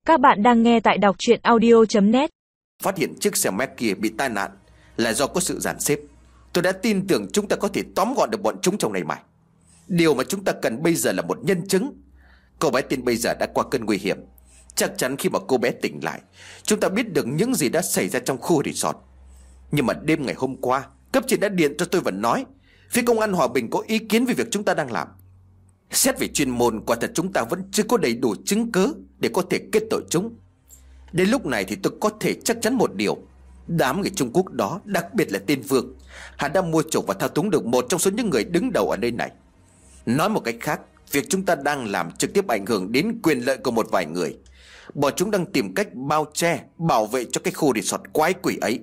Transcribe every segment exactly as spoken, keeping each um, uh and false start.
Các bạn đang nghe tại đọc truyện audio chấm net. Phát hiện chiếc xe Mac kia bị tai nạn là do có sự dàn xếp. Tôi đã tin tưởng chúng ta có thể tóm gọn được bọn chúng trong này mày. Điều mà chúng ta cần bây giờ là một nhân chứng. Cô bé Tiên bây giờ đã qua cơn nguy hiểm. Chắc chắn khi mà cô bé tỉnh lại, chúng ta biết được những gì đã xảy ra trong khu resort. Nhưng mà đêm ngày hôm qua, cấp trên đã điện cho tôi và nói phía công an Hòa Bình có ý kiến về việc chúng ta đang làm. Xét về chuyên môn, quả thật chúng ta vẫn chưa có đầy đủ chứng cứ để có thể kết tội chúng. Đến lúc này thì tôi có thể chắc chắn một điều: đám người Trung Quốc đó, đặc biệt là tên Vương, hắn đã mua chuộc và thao túng được một trong số những người đứng đầu ở nơi này. Nói một cách khác, việc chúng ta đang làm trực tiếp ảnh hưởng đến quyền lợi của một vài người. Bọn chúng đang tìm cách bao che, bảo vệ cho cái khu resort quái quỷ ấy.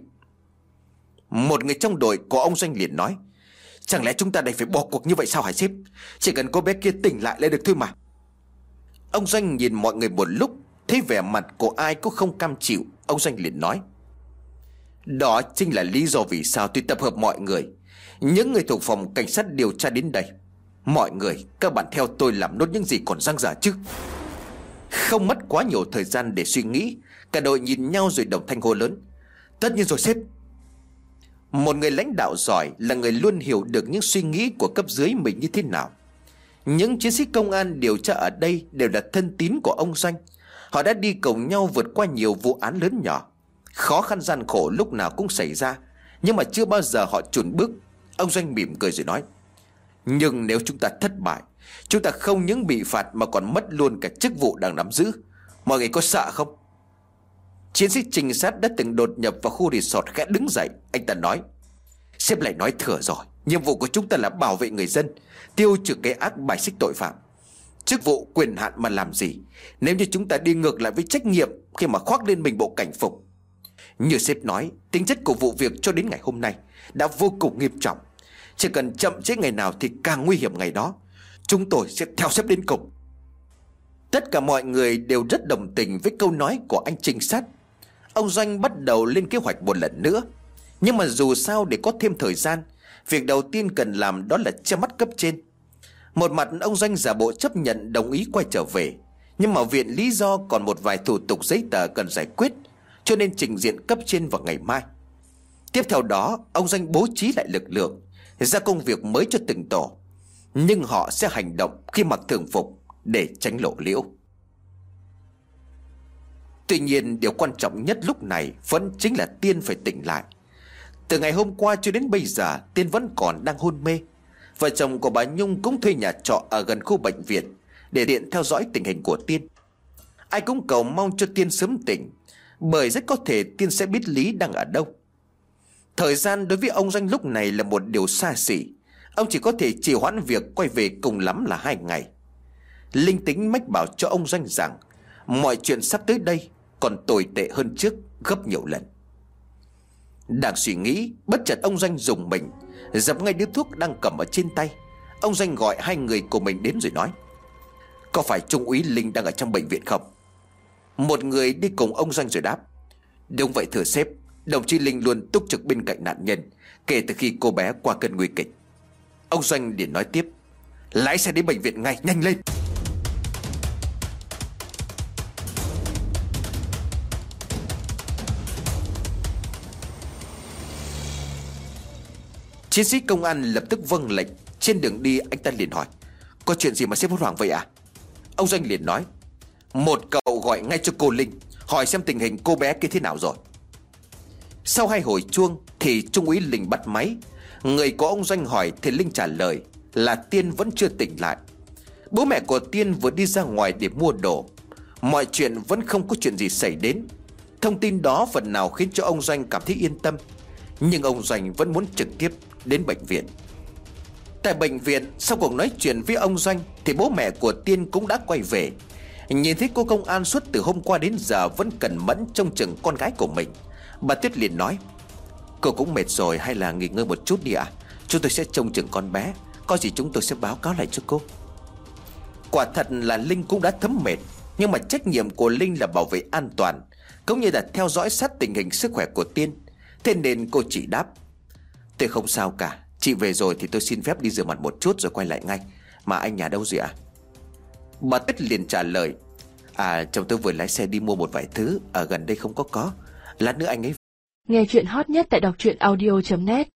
Một người trong đội của ông Doanh liền nói: chẳng lẽ chúng ta đành phải bỏ cuộc như vậy sao hả sếp? Chỉ cần cô bé kia tỉnh lại là được thôi mà. Ông Doanh nhìn mọi người một lúc, thấy vẻ mặt của ai cũng không cam chịu. Ông Doanh liền nói: đó chính là lý do vì sao tôi tập hợp mọi người, những người thuộc phòng cảnh sát điều tra đến đây. Mọi người, các bạn theo tôi làm nốt những gì còn dang dở chứ. Không mất quá nhiều thời gian để suy nghĩ, cả đội nhìn nhau rồi đồng thanh hô lớn: tất nhiên rồi sếp. Một người lãnh đạo giỏi là người luôn hiểu được những suy nghĩ của cấp dưới mình như thế nào. Những chiến sĩ công an điều tra ở đây đều là thân tín của ông Doanh. Họ đã đi cùng nhau vượt qua nhiều vụ án lớn nhỏ. Khó khăn gian khổ lúc nào cũng xảy ra, nhưng mà chưa bao giờ họ chùn bước. Ông Doanh mỉm cười rồi nói: nhưng nếu chúng ta thất bại, chúng ta không những bị phạt mà còn mất luôn cả chức vụ đang nắm giữ. Mọi người có sợ không? Chiến sĩ trinh sát đã từng đột nhập vào khu resort khẽ đứng dậy. Anh ta nói: sếp lại nói thừa rồi. Nhiệm vụ của chúng ta là bảo vệ người dân, tiêu trừ cái ác, bài xích tội phạm. Chức vụ quyền hạn mà làm gì nếu như chúng ta đi ngược lại với trách nhiệm khi mà khoác lên mình bộ cảnh phục. Như sếp nói, tính chất của vụ việc cho đến ngày hôm nay đã vô cùng nghiêm trọng. Chỉ cần chậm trễ ngày nào thì càng nguy hiểm ngày đó. Chúng tôi sẽ theo sếp đến cùng. Tất cả mọi người đều rất đồng tình với câu nói của anh trinh sát. Ông Doanh bắt đầu lên kế hoạch một lần nữa. Nhưng mà dù sao để có thêm thời gian, việc đầu tiên cần làm đó là che mắt cấp trên. Một mặt ông Doanh giả bộ chấp nhận đồng ý quay trở về, nhưng mà viện lý do còn một vài thủ tục giấy tờ cần giải quyết, cho nên trình diện cấp trên vào ngày mai. Tiếp theo đó ông Doanh bố trí lại lực lượng, ra công việc mới cho từng tổ. Nhưng họ sẽ hành động khi mặc thường phục để tránh lộ liễu. Tuy nhiên điều quan trọng nhất lúc này vẫn chính là Tiên phải tỉnh lại. Từ ngày hôm qua cho đến bây giờ, Tiên vẫn còn đang hôn mê. Vợ chồng của bà Nhung cũng thuê nhà trọ ở gần khu bệnh viện để tiện theo dõi tình hình của Tiên. Ai cũng cầu mong cho Tiên sớm tỉnh, bởi rất có thể Tiên sẽ biết Lý đang ở đâu. Thời gian đối với ông Doanh lúc này là một điều xa xỉ. Ông chỉ có thể trì hoãn việc quay về cùng lắm là hai ngày. Linh tính mách bảo cho ông Doanh rằng mọi chuyện sắp tới đây còn tồi tệ hơn trước gấp nhiều lần. Đang suy nghĩ, bất chợt ông Doanh rùng mình, dập ngay điếu thuốc đang cầm ở trên tay. Ông Doanh gọi hai người của mình đến rồi nói: có phải Trung úy Linh đang ở trong bệnh viện không? Một người đi cùng ông Doanh rồi đáp: đúng vậy thưa sếp, đồng chí Linh luôn túc trực bên cạnh nạn nhân kể từ khi cô bé qua cơn nguy kịch. Ông Doanh liền nói tiếp: lái xe đến bệnh viện ngay, nhanh lên. Chiến sĩ công an lập tức vâng lệnh. Trên đường đi anh ta liền hỏi: có chuyện gì mà sếp hốt hoảng vậy à? Ông Doanh liền nói: một cậu gọi ngay cho cô Linh, hỏi xem tình hình cô bé kia thế nào rồi. Sau hai hồi chuông thì Trung úy Linh bắt máy. Người của ông Doanh hỏi thì Linh trả lời là Tiên vẫn chưa tỉnh lại. Bố mẹ của Tiên vừa đi ra ngoài để mua đồ. Mọi chuyện vẫn không có chuyện gì xảy đến. Thông tin đó phần nào khiến cho ông Doanh cảm thấy yên tâm. Nhưng ông Doanh vẫn muốn trực tiếp đến bệnh viện. Tại bệnh viện, sau cuộc nói chuyện với ông Doanh thì bố mẹ của Tiên cũng đã quay về. Nhìn thấy cô công an suốt từ hôm qua đến giờ vẫn cẩn mẫn trông chừng con gái của mình, bà Tuyết liền nói: cô cũng mệt rồi, hay là nghỉ ngơi một chút đi ạ? À? Chúng tôi sẽ trông chừng con bé, có gì chúng tôi sẽ báo cáo lại cho cô. Quả thật là Linh cũng đã thấm mệt, nhưng mà trách nhiệm của Linh là bảo vệ an toàn, cũng như là theo dõi sát tình hình sức khỏe của Tiên. Thế nên cô chỉ đáp: tôi không sao cả, chị về rồi thì tôi xin phép đi rửa mặt một chút rồi quay lại ngay. Mà anh nhà đâu rồi ạ? À? Bà Tuyết liền trả lời: À, chồng tôi vừa lái xe đi mua một vài thứ, ở gần đây không có có. Lát nữa anh ấy. Nghe chuyện hot nhất tại đọc truyện audio chấm net.